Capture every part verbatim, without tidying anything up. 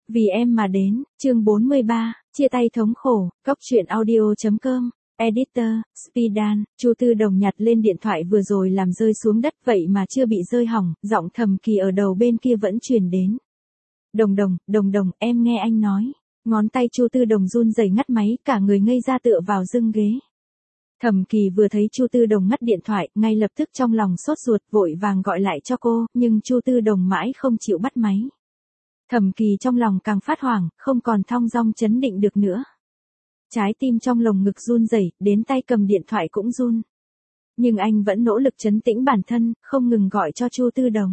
Vì em mà đến, chương bốn mươi ba, chia tay thống khổ, Cóc truyện audio chấm com, Editor, Spidan, Chu Tư Đồng nhặt lên điện thoại vừa rồi làm rơi xuống đất vậy mà chưa bị rơi hỏng, giọng Thẩm Kỳ ở đầu bên kia vẫn truyền đến. Đồng đồng, đồng đồng, em nghe anh nói. Ngón tay Chu Tư Đồng run rẩy ngắt máy, cả người ngây ra tựa vào lưng ghế. Thẩm Kỳ vừa thấy Chu Tư Đồng ngắt điện thoại, ngay lập tức trong lòng sốt ruột vội vàng gọi lại cho cô, nhưng Chu Tư Đồng mãi không chịu bắt máy. Thẩm Kỳ trong lòng càng phát hoảng, không còn thong dong chấn định được nữa. Trái tim trong lồng ngực run rẩy, đến tay cầm điện thoại cũng run. Nhưng anh vẫn nỗ lực trấn tĩnh bản thân, không ngừng gọi cho Chu Tư Đồng.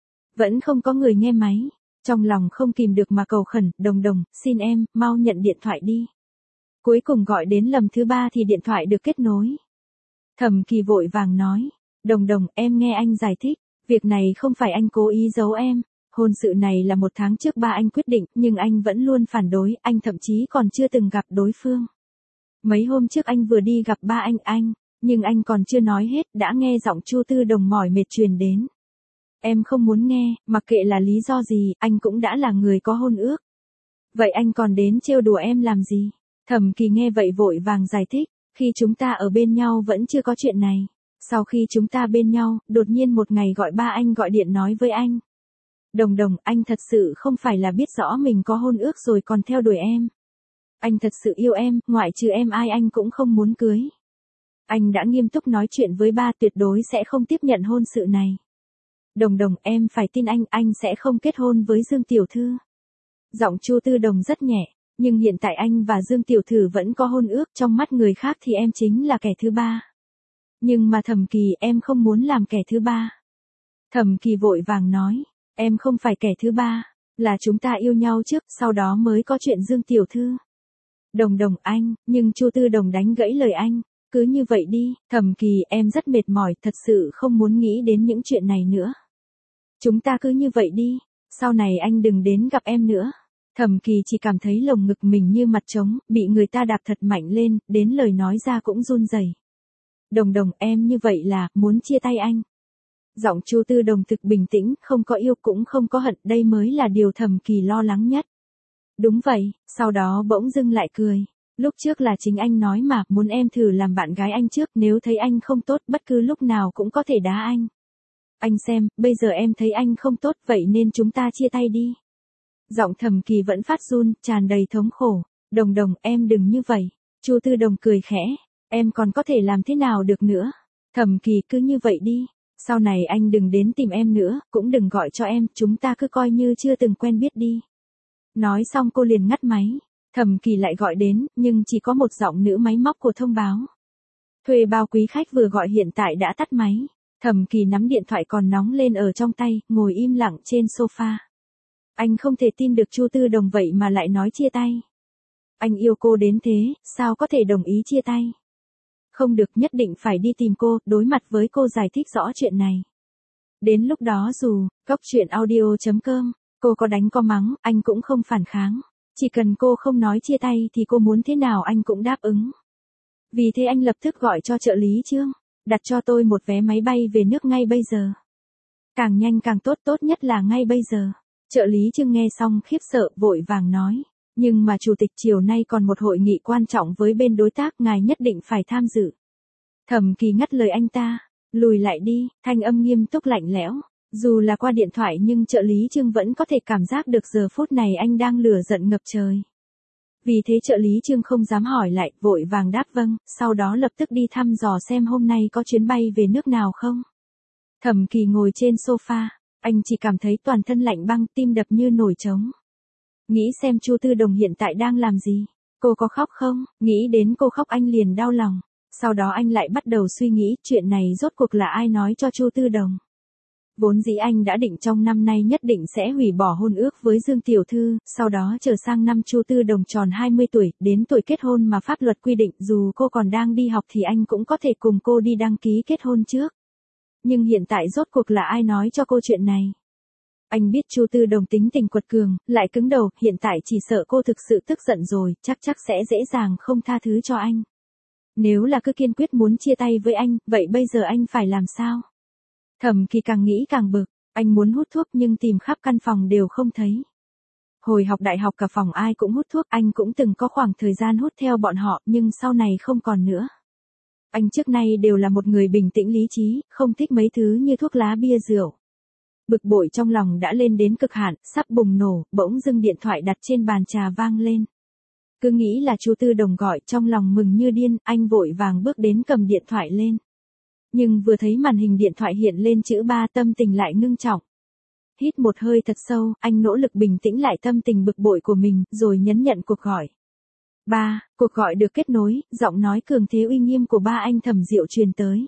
Vẫn không có người nghe máy, trong lòng không kìm được mà cầu khẩn, đồng đồng, xin em, mau nhận điện thoại đi. Cuối cùng gọi đến lần thứ ba thì điện thoại được kết nối. Thẩm Kỳ vội vàng nói, đồng đồng, em nghe anh giải thích, việc này không phải anh cố ý giấu em. Hôn sự này là một tháng trước ba anh quyết định, nhưng anh vẫn luôn phản đối, anh thậm chí còn chưa từng gặp đối phương. Mấy hôm trước anh vừa đi gặp ba anh anh, nhưng anh còn chưa nói hết, đã nghe giọng Chu Tư Đồng mỏi mệt truyền đến. Em không muốn nghe, mặc kệ là lý do gì, anh cũng đã là người có hôn ước. Vậy anh còn đến trêu đùa em làm gì? Thẩm Kỳ nghe vậy vội vàng giải thích, khi chúng ta ở bên nhau vẫn chưa có chuyện này. Sau khi chúng ta bên nhau, đột nhiên một ngày gọi ba anh gọi điện nói với anh. Đồng đồng, anh thật sự không phải là biết rõ mình có hôn ước rồi còn theo đuổi em. Anh thật sự yêu em, ngoại trừ em ai anh cũng không muốn cưới. Anh đã nghiêm túc nói chuyện với ba, tuyệt đối sẽ không tiếp nhận hôn sự này. Đồng đồng, em phải tin anh, anh sẽ không kết hôn với Dương Tiểu Thư. Giọng Chu Tư Đồng rất nhẹ, nhưng hiện tại anh và Dương Tiểu Thư vẫn có hôn ước, trong mắt người khác thì em chính là kẻ thứ ba. Nhưng mà Thẩm Kỳ, em không muốn làm kẻ thứ ba. Thẩm Kỳ vội vàng nói. Em không phải kẻ thứ ba, là chúng ta yêu nhau trước, sau đó mới có chuyện Dương Tiểu Thư. Đồng đồng anh, nhưng Chu Tư Đồng đánh gãy lời anh, cứ như vậy đi, Thẩm Kỳ, em rất mệt mỏi, thật sự không muốn nghĩ đến những chuyện này nữa. Chúng ta cứ như vậy đi, sau này anh đừng đến gặp em nữa. Thẩm Kỳ chỉ cảm thấy lồng ngực mình như mặt trống, bị người ta đạp thật mạnh lên, đến lời nói ra cũng run rẩy. Đồng đồng, em như vậy là, muốn chia tay anh. Giọng Chu Tư Đồng thực bình tĩnh, không có yêu cũng không có hận, đây mới là điều Thẩm Kỳ lo lắng nhất. Đúng vậy, sau đó bỗng dưng lại cười. Lúc trước là chính anh nói mà, muốn em thử làm bạn gái anh trước, nếu thấy anh không tốt, bất cứ lúc nào cũng có thể đá anh. Anh xem, bây giờ em thấy anh không tốt, vậy nên chúng ta chia tay đi. Giọng Thẩm Kỳ vẫn phát run, tràn đầy thống khổ. Đồng đồng, em đừng như vậy. Chu Tư Đồng cười khẽ, em còn có thể làm thế nào được nữa. Thẩm Kỳ, cứ như vậy đi. Sau này anh đừng đến tìm em nữa, cũng đừng gọi cho em, chúng ta cứ coi như chưa từng quen biết đi. Nói xong cô liền ngắt máy. Thẩm Kỳ lại gọi đến, nhưng chỉ có một giọng nữ máy móc của thông báo. Thuê bao quý khách vừa gọi hiện tại đã tắt máy. Thẩm Kỳ nắm điện thoại còn nóng lên ở trong tay, ngồi im lặng trên sofa. Anh không thể tin được Chu Tư Đồng vậy mà lại nói chia tay. Anh yêu cô đến thế, sao có thể đồng ý chia tay? Không được, nhất định phải đi tìm cô, đối mặt với cô giải thích rõ chuyện này. Đến lúc đó dù, Cóc truyện audio chấm com, cô có đánh có mắng, anh cũng không phản kháng. Chỉ cần cô không nói chia tay thì cô muốn thế nào anh cũng đáp ứng. Vì thế anh lập tức gọi cho trợ lý Trương, đặt cho tôi một vé máy bay về nước ngay bây giờ. Càng nhanh càng tốt, tốt nhất là ngay bây giờ. Trợ lý Trương nghe xong khiếp sợ, vội vàng nói. Nhưng mà chủ tịch chiều nay còn một hội nghị quan trọng với bên đối tác, ngài nhất định phải tham dự. Thẩm Kỳ ngắt lời anh ta, lùi lại đi, thanh âm nghiêm túc lạnh lẽo. Dù là qua điện thoại nhưng trợ lý Trương vẫn có thể cảm giác được giờ phút này anh đang lửa giận ngập trời. Vì thế trợ lý Trương không dám hỏi lại, vội vàng đáp vâng, sau đó lập tức đi thăm dò xem hôm nay có chuyến bay về nước nào không. Thẩm Kỳ ngồi trên sofa, anh chỉ cảm thấy toàn thân lạnh băng, tim đập như nổi trống. Nghĩ xem Chu Tư Đồng hiện tại đang làm gì, cô có khóc không? Nghĩ đến cô khóc anh liền đau lòng. Sau đó anh lại bắt đầu suy nghĩ chuyện này rốt cuộc là ai nói cho Chu Tư Đồng. Vốn dĩ anh đã định trong năm nay nhất định sẽ hủy bỏ hôn ước với Dương Tiểu Thư, sau đó chờ sang năm Chu Tư Đồng tròn hai mươi tuổi, đến tuổi kết hôn mà pháp luật quy định dù cô còn đang đi học thì anh cũng có thể cùng cô đi đăng ký kết hôn trước. Nhưng hiện tại rốt cuộc là ai nói cho cô chuyện này? Anh biết Chu Tư Đồng tính tình quật cường, lại cứng đầu, hiện tại chỉ sợ cô thực sự tức giận rồi, chắc chắc sẽ dễ dàng không tha thứ cho anh. Nếu là cứ kiên quyết muốn chia tay với anh, vậy bây giờ anh phải làm sao? Thẩm Kỳ càng nghĩ càng bực, anh muốn hút thuốc nhưng tìm khắp căn phòng đều không thấy. Hồi học đại học cả phòng ai cũng hút thuốc, anh cũng từng có khoảng thời gian hút theo bọn họ, nhưng sau này không còn nữa. Anh trước nay đều là một người bình tĩnh lý trí, không thích mấy thứ như thuốc lá bia rượu. Bực bội trong lòng đã lên đến cực hạn, sắp bùng nổ, bỗng dưng điện thoại đặt trên bàn trà vang lên. Cứ nghĩ là chú Tư Đồng gọi, trong lòng mừng như điên, anh vội vàng bước đến cầm điện thoại lên. Nhưng vừa thấy màn hình điện thoại hiện lên chữ ba, tâm tình lại ngưng trọng. Hít một hơi thật sâu, anh nỗ lực bình tĩnh lại tâm tình bực bội của mình, rồi nhấn nhận cuộc gọi. Ba, cuộc gọi được kết nối, giọng nói cường thế uy nghiêm của ba anh Thẩm Diệu truyền tới.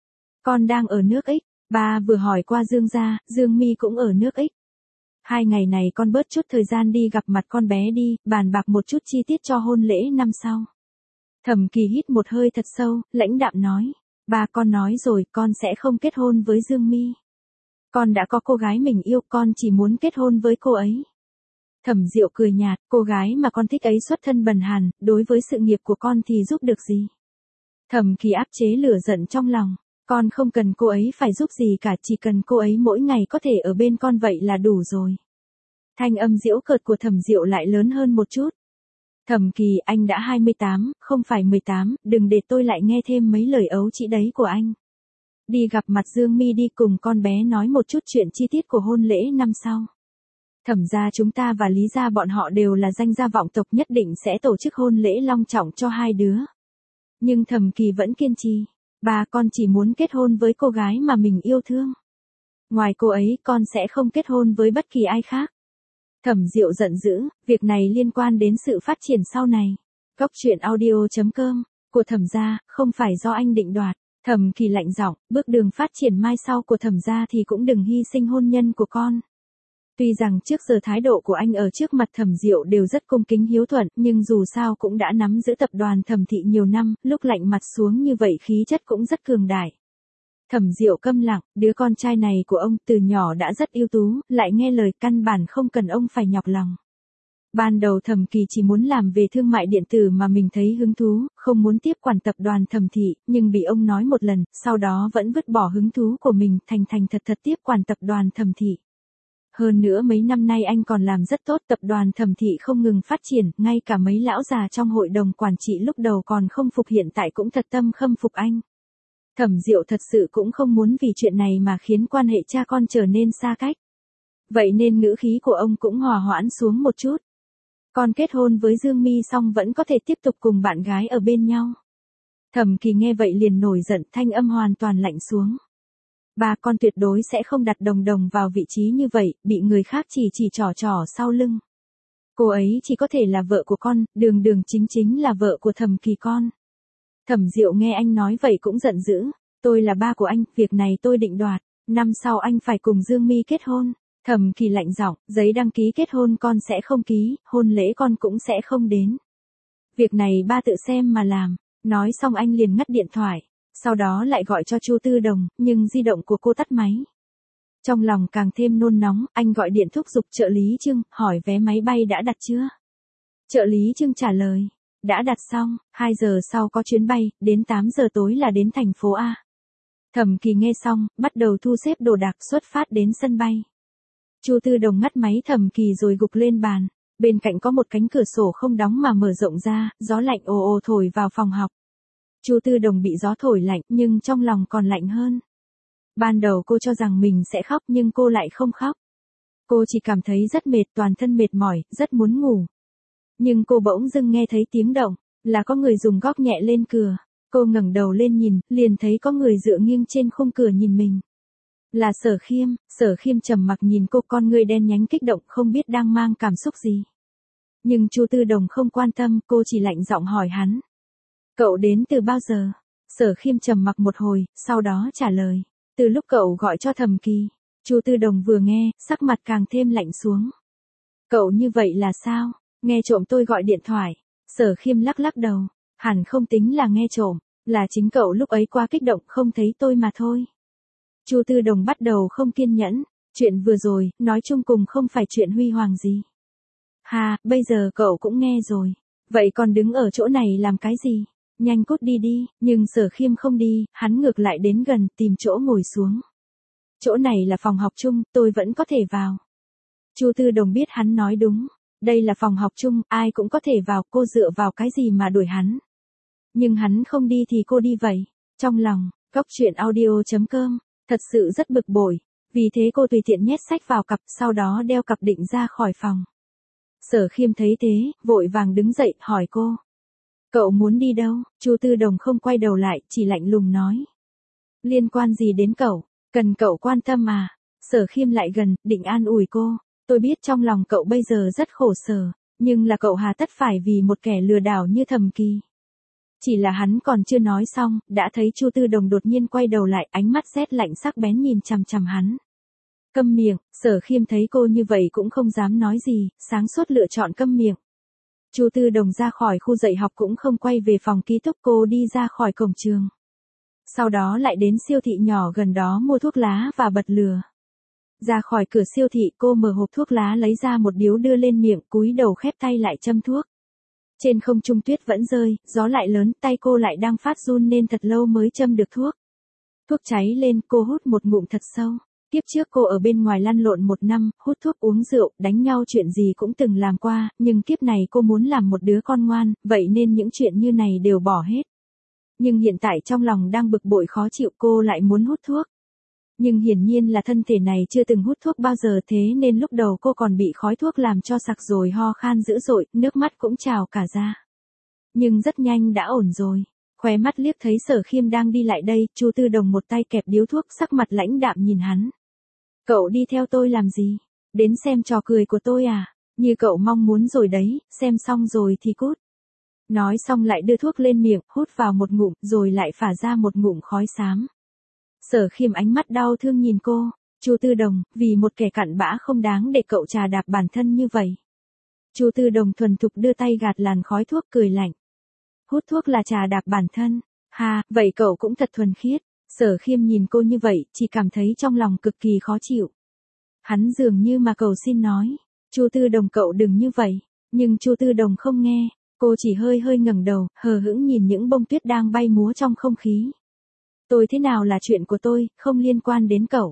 Con đang ở nước X, ba vừa hỏi qua Dương gia, Dương Mi cũng ở nước X. Hai ngày này con bớt chút thời gian đi gặp mặt con bé đi, bàn bạc một chút chi tiết cho hôn lễ năm sau. Thẩm Kỳ hít một hơi thật sâu, lãnh đạm nói. Ba, con nói rồi, con sẽ không kết hôn với Dương Mi. Con đã có cô gái mình yêu, con chỉ muốn kết hôn với cô ấy. Thẩm Diệu cười nhạt, cô gái mà con thích ấy xuất thân bần hàn, đối với sự nghiệp của con thì giúp được gì? Thẩm Kỳ áp chế lửa giận trong lòng, con không cần cô ấy phải giúp gì cả, chỉ cần cô ấy mỗi ngày có thể ở bên con vậy là đủ rồi. Thanh âm giễu cợt của Thẩm Diệu lại lớn hơn một chút. Thẩm Kỳ, anh đã hai mươi tám, không phải mười tám, đừng để tôi lại nghe thêm mấy lời ấu trĩ đấy của anh. Đi gặp mặt Dương Mi đi, cùng con bé nói một chút chuyện chi tiết của hôn lễ năm sau. Thẩm gia chúng ta và Lý gia bọn họ đều là danh gia vọng tộc, nhất định sẽ tổ chức hôn lễ long trọng cho hai đứa. Nhưng Thẩm Kỳ vẫn kiên trì. Ba, con chỉ muốn kết hôn với cô gái mà mình yêu thương. Ngoài cô ấy, con sẽ không kết hôn với bất kỳ ai khác. Thẩm Diệu giận dữ, việc này liên quan đến sự phát triển sau này. Góc truyện audio chấm com, của Thẩm gia, không phải do anh định đoạt. Thẩm Kỳ lạnh giọng, bước đường phát triển mai sau của Thẩm gia thì cũng đừng hy sinh hôn nhân của con. Tuy rằng trước giờ thái độ của anh ở trước mặt Thẩm Diệu đều rất cung kính hiếu thuận, nhưng dù sao cũng đã nắm giữ tập đoàn Thẩm thị nhiều năm, lúc lạnh mặt xuống như vậy khí chất cũng rất cường đại. Thẩm Diệu câm lặng, đứa con trai này của ông từ nhỏ đã rất ưu tú, lại nghe lời, căn bản không cần ông phải nhọc lòng. Ban đầu Thẩm Kỳ chỉ muốn làm về thương mại điện tử mà mình thấy hứng thú, không muốn tiếp quản tập đoàn Thẩm thị, nhưng bị ông nói một lần, sau đó vẫn vứt bỏ hứng thú của mình, thành thành thật thật tiếp quản tập đoàn Thẩm thị. Hơn nữa mấy năm nay anh còn làm rất tốt, tập đoàn Thẩm thị không ngừng phát triển, ngay cả mấy lão già trong hội đồng quản trị lúc đầu còn không phục hiện tại cũng thật tâm khâm phục anh. Thẩm Diệu thật sự cũng không muốn vì chuyện này mà khiến quan hệ cha con trở nên xa cách. Vậy nên ngữ khí của ông cũng hòa hoãn xuống một chút. Con kết hôn với Dương Mi xong vẫn có thể tiếp tục cùng bạn gái ở bên nhau. Thẩm Kỳ nghe vậy liền nổi giận, thanh âm hoàn toàn lạnh xuống. Ba, con tuyệt đối sẽ không đặt Đồng Đồng vào vị trí như vậy, bị người khác chỉ chỉ trỏ trỏ sau lưng. Cô ấy chỉ có thể là vợ của con, đường đường chính chính là vợ của Thẩm Kỳ con. Thẩm Diệu nghe anh nói vậy cũng giận dữ, tôi là ba của anh, việc này tôi định đoạt, năm sau anh phải cùng Dương Mi kết hôn. Thẩm Kỳ lạnh giọng, giấy đăng ký kết hôn con sẽ không ký, hôn lễ con cũng sẽ không đến. Việc này ba tự xem mà làm. Nói xong anh liền ngắt điện thoại, sau đó lại gọi cho Chu Tư Đồng, nhưng di động của cô tắt máy. Trong lòng càng thêm nôn nóng, anh gọi điện thúc giục trợ lý Trương, hỏi vé máy bay đã đặt chưa? Trợ lý Trương trả lời, đã đặt xong, hai giờ sau có chuyến bay, đến tám giờ tối là đến thành phố A. Thẩm Kỳ nghe xong, bắt đầu thu xếp đồ đạc xuất phát đến sân bay. Chu Tư Đồng ngắt máy Thẩm Kỳ rồi gục lên bàn, bên cạnh có một cánh cửa sổ không đóng mà mở rộng ra, gió lạnh ồ ồ thổi vào phòng học. Chu Tư Đồng bị gió thổi lạnh, nhưng trong lòng còn lạnh hơn. Ban đầu cô cho rằng mình sẽ khóc nhưng cô lại không khóc. Cô chỉ cảm thấy rất mệt, toàn thân mệt mỏi, rất muốn ngủ. Nhưng cô bỗng dưng nghe thấy tiếng động, là có người dùng góc nhẹ lên cửa. Cô ngẩng đầu lên nhìn, liền thấy có người dựa nghiêng trên khung cửa nhìn mình. Là Sở Khiêm. Sở Khiêm trầm mặc nhìn cô, con người đen nhánh kích động, không biết đang mang cảm xúc gì. Nhưng Chu Tư Đồng không quan tâm, cô chỉ lạnh giọng hỏi hắn. Cậu đến từ bao giờ? Sở Khiêm trầm mặc một hồi, sau đó trả lời. Từ lúc cậu gọi cho Thẩm Kỳ. Chu Tư Đồng vừa nghe, sắc mặt càng thêm lạnh xuống. Cậu như vậy là sao? Nghe trộm tôi gọi điện thoại. Sở Khiêm lắc lắc đầu. Hẳn không tính là nghe trộm, là chính cậu lúc ấy quá kích động không thấy tôi mà thôi. Chu Tư Đồng bắt đầu không kiên nhẫn. Chuyện vừa rồi, nói chung cùng không phải chuyện huy hoàng gì. Hà, bây giờ cậu cũng nghe rồi. Vậy còn đứng ở chỗ này làm cái gì? Nhanh cút đi đi, nhưng Sở Khiêm không đi, hắn ngược lại đến gần, tìm chỗ ngồi xuống. Chỗ này là phòng học chung, tôi vẫn có thể vào. Chu Tư Đồng biết hắn nói đúng. Đây là phòng học chung, ai cũng có thể vào, cô dựa vào cái gì mà đuổi hắn. Nhưng hắn không đi thì cô đi vậy. Trong lòng, Cóc truyện audio chấm com, thật sự rất bực bội. Vì thế cô tùy tiện nhét sách vào cặp, sau đó đeo cặp định ra khỏi phòng. Sở Khiêm thấy thế, vội vàng đứng dậy, hỏi cô. Cậu muốn đi đâu? Chu Tư Đồng không quay đầu lại, chỉ lạnh lùng nói. Liên quan gì đến cậu? Cần cậu quan tâm à? Sở Khiêm lại gần, định an ủi cô. Tôi biết trong lòng cậu bây giờ rất khổ sở, nhưng là cậu hà tất phải vì một kẻ lừa đảo như Thẩm Kỳ. Chỉ là hắn còn chưa nói xong, đã thấy Chu Tư Đồng đột nhiên quay đầu lại, ánh mắt rét lạnh sắc bén nhìn chằm chằm hắn. Câm miệng. Sở Khiêm thấy cô như vậy cũng không dám nói gì, sáng suốt lựa chọn câm miệng. Chu Tư Đồng ra khỏi khu dạy học cũng không quay về phòng ký túc, cô đi ra khỏi cổng trường. Sau đó lại đến siêu thị nhỏ gần đó mua thuốc lá và bật lửa. Ra khỏi cửa siêu thị, cô mở hộp thuốc lá lấy ra một điếu đưa lên miệng, cúi đầu khép tay lại châm thuốc. Trên không trung tuyết vẫn rơi, gió lại lớn, tay cô lại đang phát run nên thật lâu mới châm được thuốc. Thuốc cháy lên, cô hút một ngụm thật sâu. Kiếp trước cô ở bên ngoài lăn lộn một năm, hút thuốc uống rượu, đánh nhau chuyện gì cũng từng làm qua, nhưng kiếp này cô muốn làm một đứa con ngoan, vậy nên những chuyện như này đều bỏ hết. Nhưng hiện tại trong lòng đang bực bội khó chịu, cô lại muốn hút thuốc. Nhưng hiển nhiên là thân thể này chưa từng hút thuốc bao giờ, thế nên lúc đầu cô còn bị khói thuốc làm cho sặc rồi ho khan dữ dội, nước mắt cũng trào cả ra. Nhưng rất nhanh đã ổn rồi. Khóe mắt liếc thấy Sở Khiêm đang đi lại đây, Chu Tư Đồng một tay kẹp điếu thuốc, sắc mặt lãnh đạm nhìn hắn. Cậu đi theo tôi làm gì? Đến xem trò cười của tôi à? Như cậu mong muốn rồi đấy, xem xong rồi thì cút. Nói xong lại đưa thuốc lên miệng, hút vào một ngụm, rồi lại phả ra một ngụm khói xám. Sở Khiêm ánh mắt đau thương nhìn cô. Chu Tư Đồng, vì một kẻ cặn bã không đáng để cậu trà đạp bản thân như vậy. Chu Tư Đồng thuần thục đưa tay gạt làn khói thuốc, cười lạnh. Hút thuốc là trà đạp bản thân. Ha, vậy cậu cũng thật thuần khiết. Sở Khiêm nhìn cô như vậy, chỉ cảm thấy trong lòng cực kỳ khó chịu. Hắn dường như mà cầu xin nói. Chu Tư Đồng, cậu đừng như vậy. Nhưng Chu Tư Đồng không nghe. Cô chỉ hơi hơi ngẩng đầu, hờ hững nhìn những bông tuyết đang bay múa trong không khí. Tôi thế nào là chuyện của tôi, không liên quan đến cậu.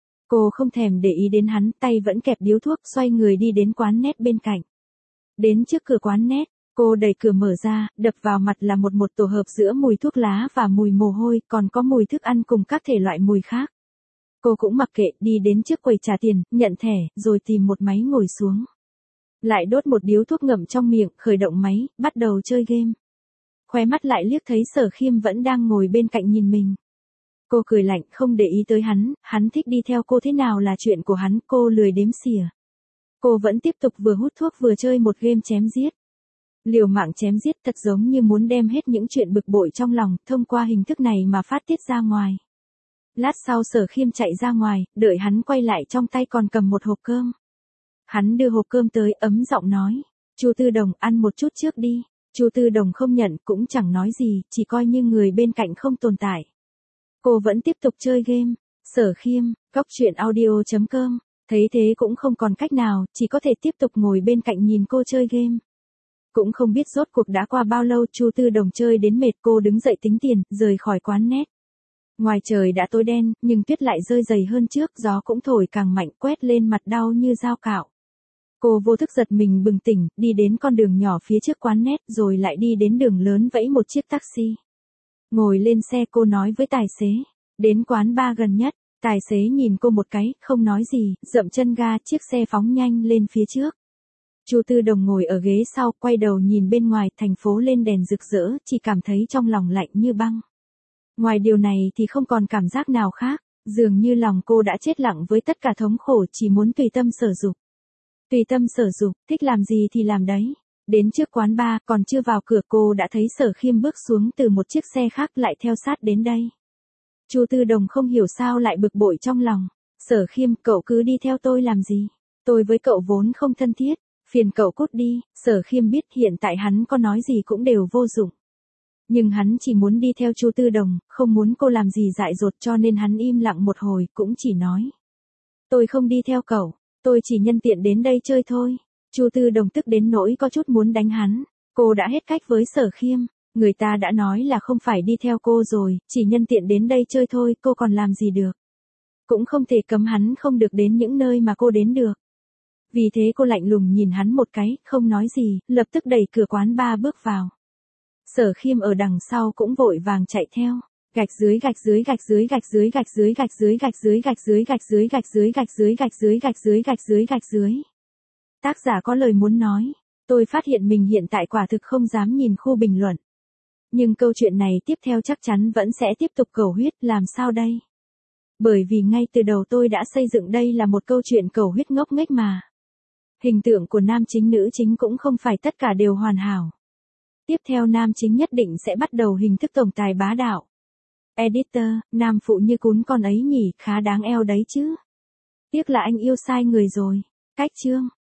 Cô không thèm để ý đến hắn, tay vẫn kẹp điếu thuốc, xoay người đi đến quán nét bên cạnh. Đến trước cửa quán nét, cô đẩy cửa mở ra, đập vào mặt là một một tổ hợp giữa mùi thuốc lá và mùi mồ hôi, còn có mùi thức ăn cùng các thể loại mùi khác. Cô cũng mặc kệ, đi đến trước quầy trả tiền, nhận thẻ, rồi tìm một máy ngồi xuống. Lại đốt một điếu thuốc ngậm trong miệng, khởi động máy, bắt đầu chơi game. Khóe mắt lại liếc thấy Sở Khiêm vẫn đang ngồi bên cạnh nhìn mình. Cô cười lạnh, không để ý tới hắn, hắn thích đi theo cô thế nào là chuyện của hắn, cô lười đếm xỉa. Cô vẫn tiếp tục vừa hút thuốc vừa chơi một game chém giết. Liều mạng chém giết, thật giống như muốn đem hết những chuyện bực bội trong lòng, thông qua hình thức này mà phát tiết ra ngoài. Lát sau Sở Khiêm chạy ra ngoài, đợi hắn quay lại trong tay còn cầm một hộp cơm. Hắn đưa hộp cơm tới, ấm giọng nói. Chu Tư Đồng, ăn một chút trước đi. Chu Tư Đồng không nhận, cũng chẳng nói gì, chỉ coi như người bên cạnh không tồn tại. Cô vẫn tiếp tục chơi game. Sở Khiêm, Cóc truyện audio chấm com, thấy thế cũng không còn cách nào, chỉ có thể tiếp tục ngồi bên cạnh nhìn cô chơi game. Cũng không biết rốt cuộc đã qua bao lâu, Chu Tư Đồng chơi đến mệt, cô đứng dậy tính tiền, rời khỏi quán nét. Ngoài trời đã tối đen, nhưng tuyết lại rơi dày hơn trước, gió cũng thổi càng mạnh, quét lên mặt đau như dao cạo. Cô vô thức giật mình bừng tỉnh, đi đến con đường nhỏ phía trước quán nét, rồi lại đi đến đường lớn vẫy một chiếc taxi. Ngồi lên xe, cô nói với tài xế, đến quán bar gần nhất. Tài xế nhìn cô một cái, không nói gì, dậm chân ga, chiếc xe phóng nhanh lên phía trước. Chu Tư Đồng ngồi ở ghế sau, quay đầu nhìn bên ngoài, thành phố lên đèn rực rỡ, chỉ cảm thấy trong lòng lạnh như băng. Ngoài điều này thì không còn cảm giác nào khác, dường như lòng cô đã chết lặng với tất cả thống khổ, chỉ muốn tùy tâm sở dục. Tùy tâm sở dục, thích làm gì thì làm đấy. Đến trước quán bar, còn chưa vào cửa cô đã thấy Sở Khiêm bước xuống từ một chiếc xe khác lại theo sát đến đây. Chu Tư Đồng không hiểu sao lại bực bội trong lòng. Sở Khiêm, cậu cứ đi theo tôi làm gì? Tôi với cậu vốn không thân thiết, phiền cậu cút đi. Sở Khiêm biết hiện tại hắn có nói gì cũng đều vô dụng. Nhưng hắn chỉ muốn đi theo Chu Tư Đồng, không muốn cô làm gì dại dột, cho nên hắn im lặng một hồi, cũng chỉ nói. Tôi không đi theo cậu, tôi chỉ nhân tiện đến đây chơi thôi. Chu Tư Đồng tức đến nỗi có chút muốn đánh hắn. Cô đã hết cách với Sở Khiêm. Người ta đã nói là không phải đi theo cô rồi, chỉ nhân tiện đến đây chơi thôi, cô còn làm gì được. Cũng không thể cấm hắn không được đến những nơi mà cô đến được. Vì thế cô lạnh lùng nhìn hắn một cái, không nói gì, lập tức đẩy cửa quán bar bước vào. Sở Khiêm ở đằng sau cũng vội vàng chạy theo. Gạch dưới gạch dưới gạch dưới gạch dưới gạch dưới gạch dưới gạch dưới gạch dưới gạch dưới gạch dưới gạch dưới gạch dưới gạch dưới gạch dưới gạch dưới. Tác giả có lời muốn nói. Tôi phát hiện mình hiện tại quả thực không dám nhìn khu bình luận. Nhưng câu chuyện này tiếp theo chắc chắn vẫn sẽ tiếp tục cầu huyết, làm sao đây? Bởi vì ngay từ đầu tôi đã xây dựng đây là một câu chuyện cầu huyết ngốc nghếch mà. Hình tượng của nam chính nữ chính cũng không phải tất cả đều hoàn hảo. Tiếp theo nam chính nhất định sẽ bắt đầu hình thức tổng tài bá đạo. Editor, nam phụ như cún con ấy nhỉ, khá đáng eo đấy chứ. Tiếc là anh yêu sai người rồi. Cách chương.